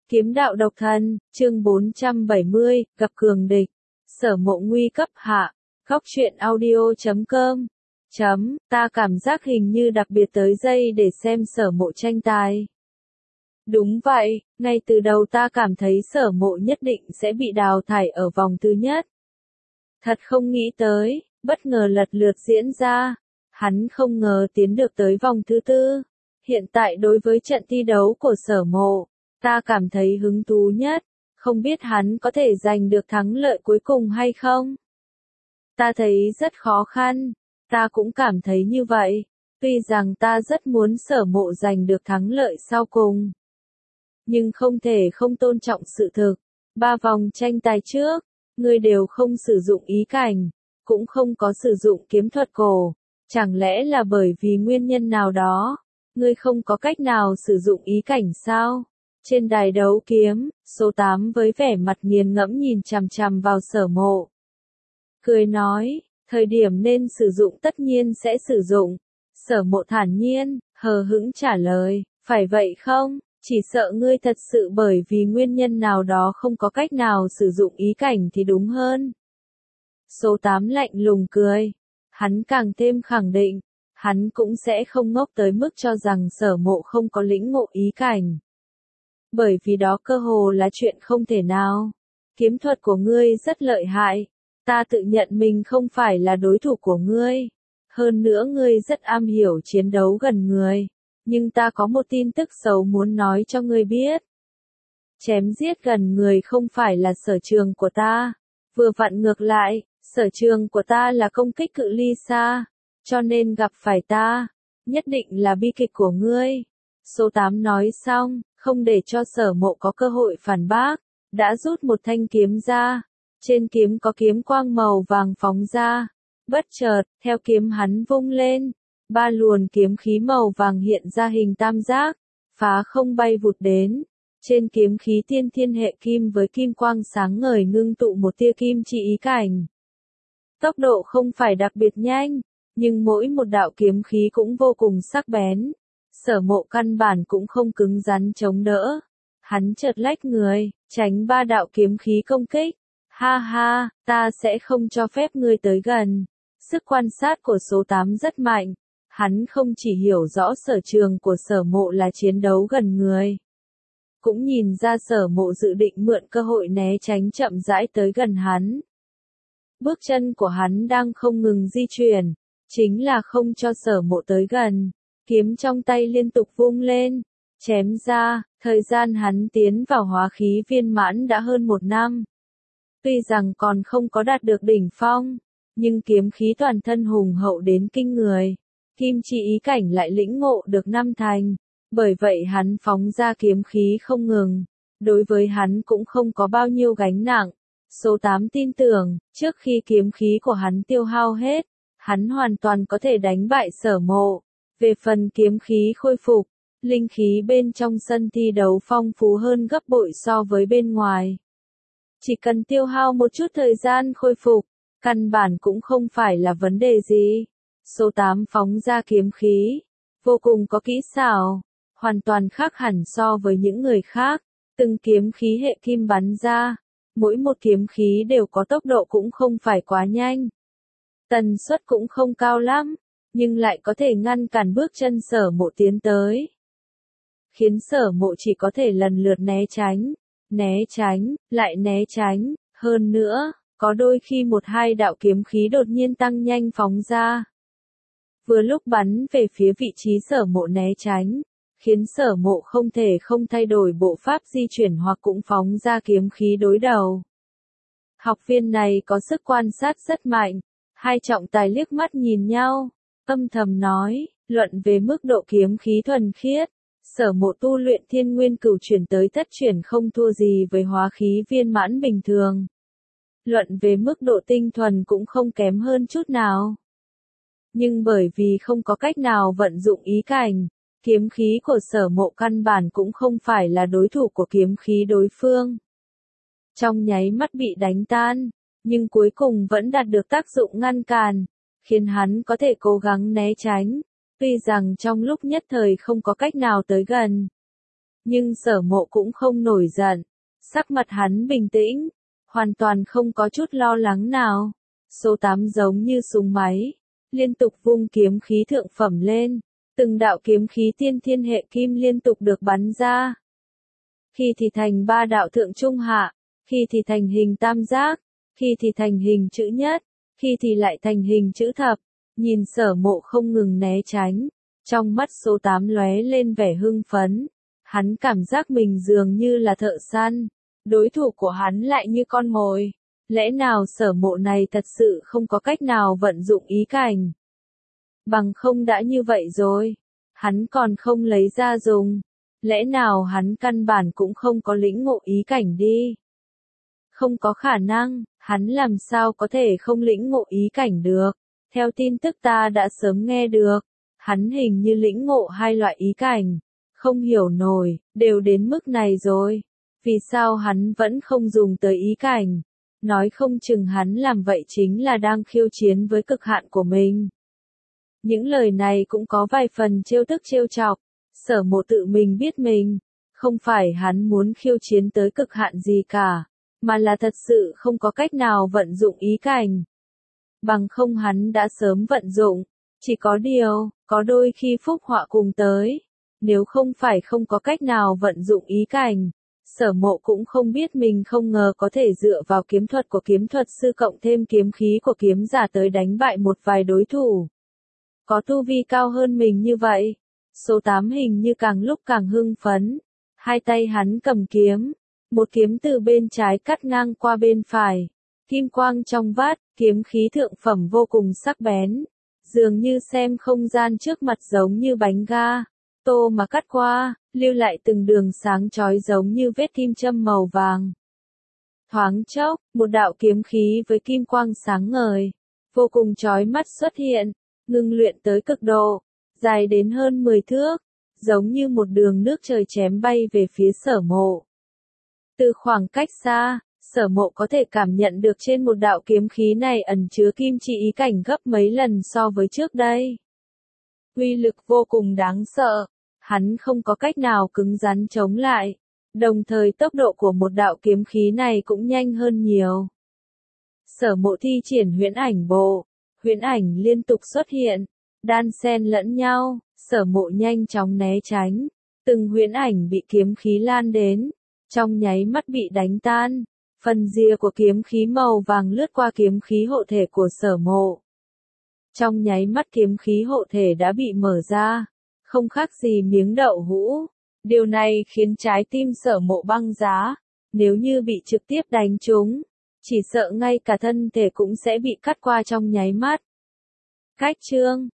Kiếm đạo độc thân, chương 470, gặp cường địch. Sở Mộ nguy cấp hạ. Góc truyện audio.com. Ta cảm giác hình như đặc biệt tới giây để xem Sở Mộ tranh tài. Đúng vậy, ngay từ đầu ta cảm thấy Sở Mộ nhất định sẽ bị đào thải ở vòng thứ nhất. Thật không nghĩ tới, bất ngờ lật lượt diễn ra. Hắn không ngờ tiến được tới vòng thứ tư. Hiện tại đối với trận thi đấu của Sở Mộ, ta cảm thấy hứng thú nhất, không biết hắn có thể giành được thắng lợi cuối cùng hay không? Ta thấy rất khó khăn, ta cũng cảm thấy như vậy, tuy rằng ta rất muốn Sở Mộ giành được thắng lợi sau cùng. Nhưng không thể không tôn trọng sự thực, 3 vòng tranh tài trước, ngươi đều không sử dụng ý cảnh, cũng không có sử dụng kiếm thuật cổ, chẳng lẽ là bởi vì nguyên nhân nào đó, ngươi không có cách nào sử dụng ý cảnh sao? Trên đài đấu kiếm, số 8 với vẻ mặt nghiền ngẫm nhìn chằm chằm vào Sở Mộ. Cười nói, thời điểm nên sử dụng tất nhiên sẽ sử dụng. Sở Mộ thản nhiên, hờ hững trả lời, phải vậy không? Chỉ sợ ngươi thật sự bởi vì nguyên nhân nào đó không có cách nào sử dụng ý cảnh thì đúng hơn. Số 8 lạnh lùng cười. Hắn càng thêm khẳng định, hắn cũng sẽ không ngốc tới mức cho rằng Sở Mộ không có lĩnh ngộ ý cảnh. Bởi vì đó cơ hồ là chuyện không thể nào. Kiếm thuật của ngươi rất lợi hại. Ta tự nhận mình không phải là đối thủ của ngươi. Hơn nữa ngươi rất am hiểu chiến đấu gần người. Nhưng ta có một tin tức xấu muốn nói cho ngươi biết. Chém giết gần người không phải là sở trường của ta. Vừa vặn ngược lại, sở trường của ta là công kích cự ly xa. Cho nên gặp phải ta, nhất định là bi kịch của ngươi. Số 8 nói xong, không để cho Sở Mộ có cơ hội phản bác, đã rút một thanh kiếm ra. Trên kiếm có kiếm quang màu vàng phóng ra. Bất chợt, theo kiếm hắn vung lên, 3 luồn kiếm khí màu vàng hiện ra hình tam giác, phá không bay vụt đến. Trên kiếm khí tiên thiên hệ kim với kim quang sáng ngời ngưng tụ một tia kim chỉ ý cảnh. Tốc độ không phải đặc biệt nhanh, nhưng mỗi một đạo kiếm khí cũng vô cùng sắc bén. Sở Mộ căn bản cũng không cứng rắn chống đỡ. Hắn chợt lách người, tránh 3 đạo kiếm khí công kích. Ha ha, ta sẽ không cho phép ngươi tới gần. Sức quan sát của số 8 rất mạnh. Hắn không chỉ hiểu rõ sở trường của Sở Mộ là chiến đấu gần người. Cũng nhìn ra Sở Mộ dự định mượn cơ hội né tránh chậm rãi tới gần hắn. Bước chân của hắn đang không ngừng di chuyển, chính là không cho Sở Mộ tới gần. Kiếm trong tay liên tục vung lên, chém ra, thời gian hắn tiến vào hóa khí viên mãn đã hơn 1 năm. Tuy rằng còn không có đạt được đỉnh phong, nhưng kiếm khí toàn thân hùng hậu đến kinh người. Kim chỉ ý cảnh lại lĩnh ngộ được 5 thành, bởi vậy hắn phóng ra kiếm khí không ngừng. Đối với hắn cũng không có bao nhiêu gánh nặng. Số 8 tin tưởng, trước khi kiếm khí của hắn tiêu hao hết, hắn hoàn toàn có thể đánh bại Sở Mộ. Về phần kiếm khí khôi phục, linh khí bên trong sân thi đấu phong phú hơn gấp bội so với bên ngoài. Chỉ cần tiêu hao một chút thời gian khôi phục, căn bản cũng không phải là vấn đề gì. Số 8 phóng ra kiếm khí, vô cùng có kỹ xảo, hoàn toàn khác hẳn so với những người khác. Từng kiếm khí hệ kim bắn ra, mỗi một kiếm khí đều có tốc độ cũng không phải quá nhanh. Tần suất cũng không cao lắm, nhưng lại có thể ngăn cản bước chân Sở Mộ tiến tới. Khiến Sở Mộ chỉ có thể lần lượt né tránh, lại né tránh, hơn nữa, có đôi khi 1-2 đạo kiếm khí đột nhiên tăng nhanh phóng ra. Vừa lúc bắn về phía vị trí Sở Mộ né tránh, khiến Sở Mộ không thể không thay đổi bộ pháp di chuyển hoặc cũng phóng ra kiếm khí đối đầu. Học viên này có sức quan sát rất mạnh, hai trọng tài liếc mắt nhìn nhau, âm thầm nói, luận về mức độ kiếm khí thuần khiết, Sở Mộ tu luyện Thiên Nguyên Cửu chuyển tới Thất chuyển không thua gì với hóa khí viên mãn bình thường. Luận về mức độ tinh thuần cũng không kém hơn chút nào. Nhưng bởi vì không có cách nào vận dụng ý cảnh, kiếm khí của Sở Mộ căn bản cũng không phải là đối thủ của kiếm khí đối phương. Trong nháy mắt bị đánh tan, nhưng cuối cùng vẫn đạt được tác dụng ngăn cản, khiến hắn có thể cố gắng né tránh, tuy rằng trong lúc nhất thời không có cách nào tới gần. Nhưng Sở Mộ cũng không nổi giận. Sắc mặt hắn bình tĩnh, hoàn toàn không có chút lo lắng nào. Số 8 giống như súng máy, liên tục vung kiếm khí thượng phẩm lên, từng đạo kiếm khí tiên thiên hệ kim liên tục được bắn ra. Khi thì thành 3 đạo thượng trung hạ, khi thì thành hình tam giác, khi thì thành hình chữ nhất, khi thì lại thành hình chữ thập. Nhìn Sở Mộ không ngừng né tránh, trong mắt số 8 lóe lên vẻ hưng phấn. Hắn cảm giác mình dường như là thợ săn, đối thủ của hắn lại như con mồi. Lẽ nào Sở Mộ này thật sự không có cách nào vận dụng ý cảnh? Bằng không đã như vậy rồi, hắn còn không lấy ra dùng. Lẽ nào hắn căn bản cũng không có lĩnh ngộ ý cảnh đi? Không có khả năng, hắn làm sao có thể không lĩnh ngộ ý cảnh được? Theo tin tức ta đã sớm nghe được, hắn hình như lĩnh ngộ 2 loại ý cảnh. Không hiểu nổi, đều đến mức này rồi. Vì sao hắn vẫn không dùng tới ý cảnh? Nói không chừng hắn làm vậy chính là đang khiêu chiến với cực hạn của mình. Những lời này cũng có vài phần trêu tức trêu chọc. Sở Mộ tự mình biết mình, không phải hắn muốn khiêu chiến tới cực hạn gì cả, mà là thật sự không có cách nào vận dụng ý cảnh. Bằng không hắn đã sớm vận dụng, chỉ có điều, có đôi khi phúc họa cùng tới. Nếu không phải không có cách nào vận dụng ý cảnh, Sở Mộ cũng không biết mình không ngờ có thể dựa vào kiếm thuật của kiếm thuật sư cộng thêm kiếm khí của kiếm giả tới đánh bại một vài đối thủ. Có tu vi cao hơn mình như vậy. Số 8 hình như càng lúc càng hưng phấn. Hai tay hắn cầm kiếm. Một kiếm từ bên trái cắt ngang qua bên phải. Kim quang trong vát, kiếm khí thượng phẩm vô cùng sắc bén. Dường như xem không gian trước mặt giống như bánh ga. Tô mà cắt qua, lưu lại từng đường sáng chói giống như vết kim châm màu vàng. Thoáng chốc, một đạo kiếm khí với kim quang sáng ngời, vô cùng chói mắt xuất hiện, ngưng luyện tới cực độ, dài đến hơn 10 thước, giống như một đường nước trời chém bay về phía Sở Mộ. Từ khoảng cách xa, Sở Mộ có thể cảm nhận được trên một đạo kiếm khí này ẩn chứa kim chi ý cảnh gấp mấy lần so với trước đây. Uy lực vô cùng đáng sợ, hắn không có cách nào cứng rắn chống lại, đồng thời tốc độ của một đạo kiếm khí này cũng nhanh hơn nhiều. Sở Mộ thi triển huyễn ảnh bộ, huyễn ảnh liên tục xuất hiện, đan xen lẫn nhau, Sở Mộ nhanh chóng né tránh, từng huyễn ảnh bị kiếm khí lan đến, trong nháy mắt bị đánh tan, phần rìa của kiếm khí màu vàng lướt qua kiếm khí hộ thể của Sở Mộ. Trong nháy mắt kiếm khí hộ thể đã bị mở ra, không khác gì miếng đậu hũ. Điều này khiến trái tim Sở Mộ băng giá, nếu như bị trực tiếp đánh trúng, chỉ sợ ngay cả thân thể cũng sẽ bị cắt qua trong nháy mắt. Cách chương